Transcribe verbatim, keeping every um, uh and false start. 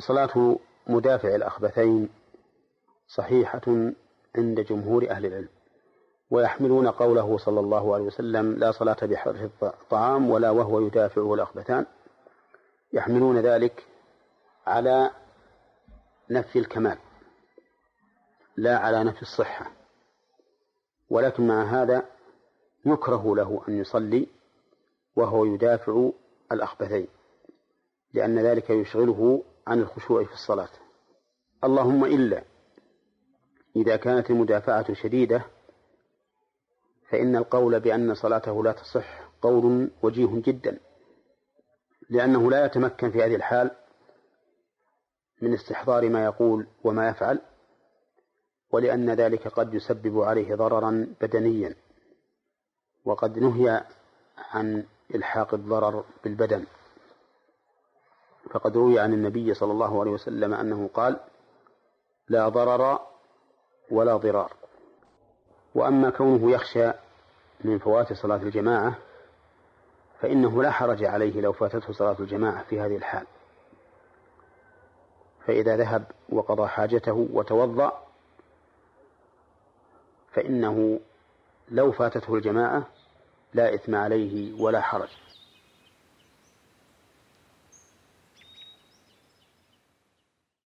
صلاة مدافع الأخبثين صحيحة عند جمهور أهل العلم، ويحملون قوله صلى الله عليه وسلم لا صلاة بحر الطعام ولا وهو يدافعه الأخبثان، يحملون ذلك على نفي الكمال لا على نفي الصحة، ولكن مع هذا يكره له أن يصلي وهو يدافع الأخبثين، لأن ذلك يشغله عن الخشوع في الصلاة. اللهم إلا إذا كانت المدافعة شديدة فإن القول بأن صلاته لا تصح قول وجيه جدا، لأنه لا يتمكن في هذه الحال من استحضار ما يقول وما يفعل، ولأن ذلك قد يسبب عليه ضررا بدنيا، وقد نهي عن إلحاق الضرر بالبدن، فقد روي عن النبي صلى الله عليه وسلم أنه قال لا ضرر ولا ضرار. وأما كونه يخشى من فوات صلاة الجماعة فإنه لا حرج عليه لو فاتته صلاة الجماعة في هذه الحال، فإذا ذهب وقضى حاجته وتوضأ فإنه لو فاتته الجماعة لا إثم عليه ولا حرج.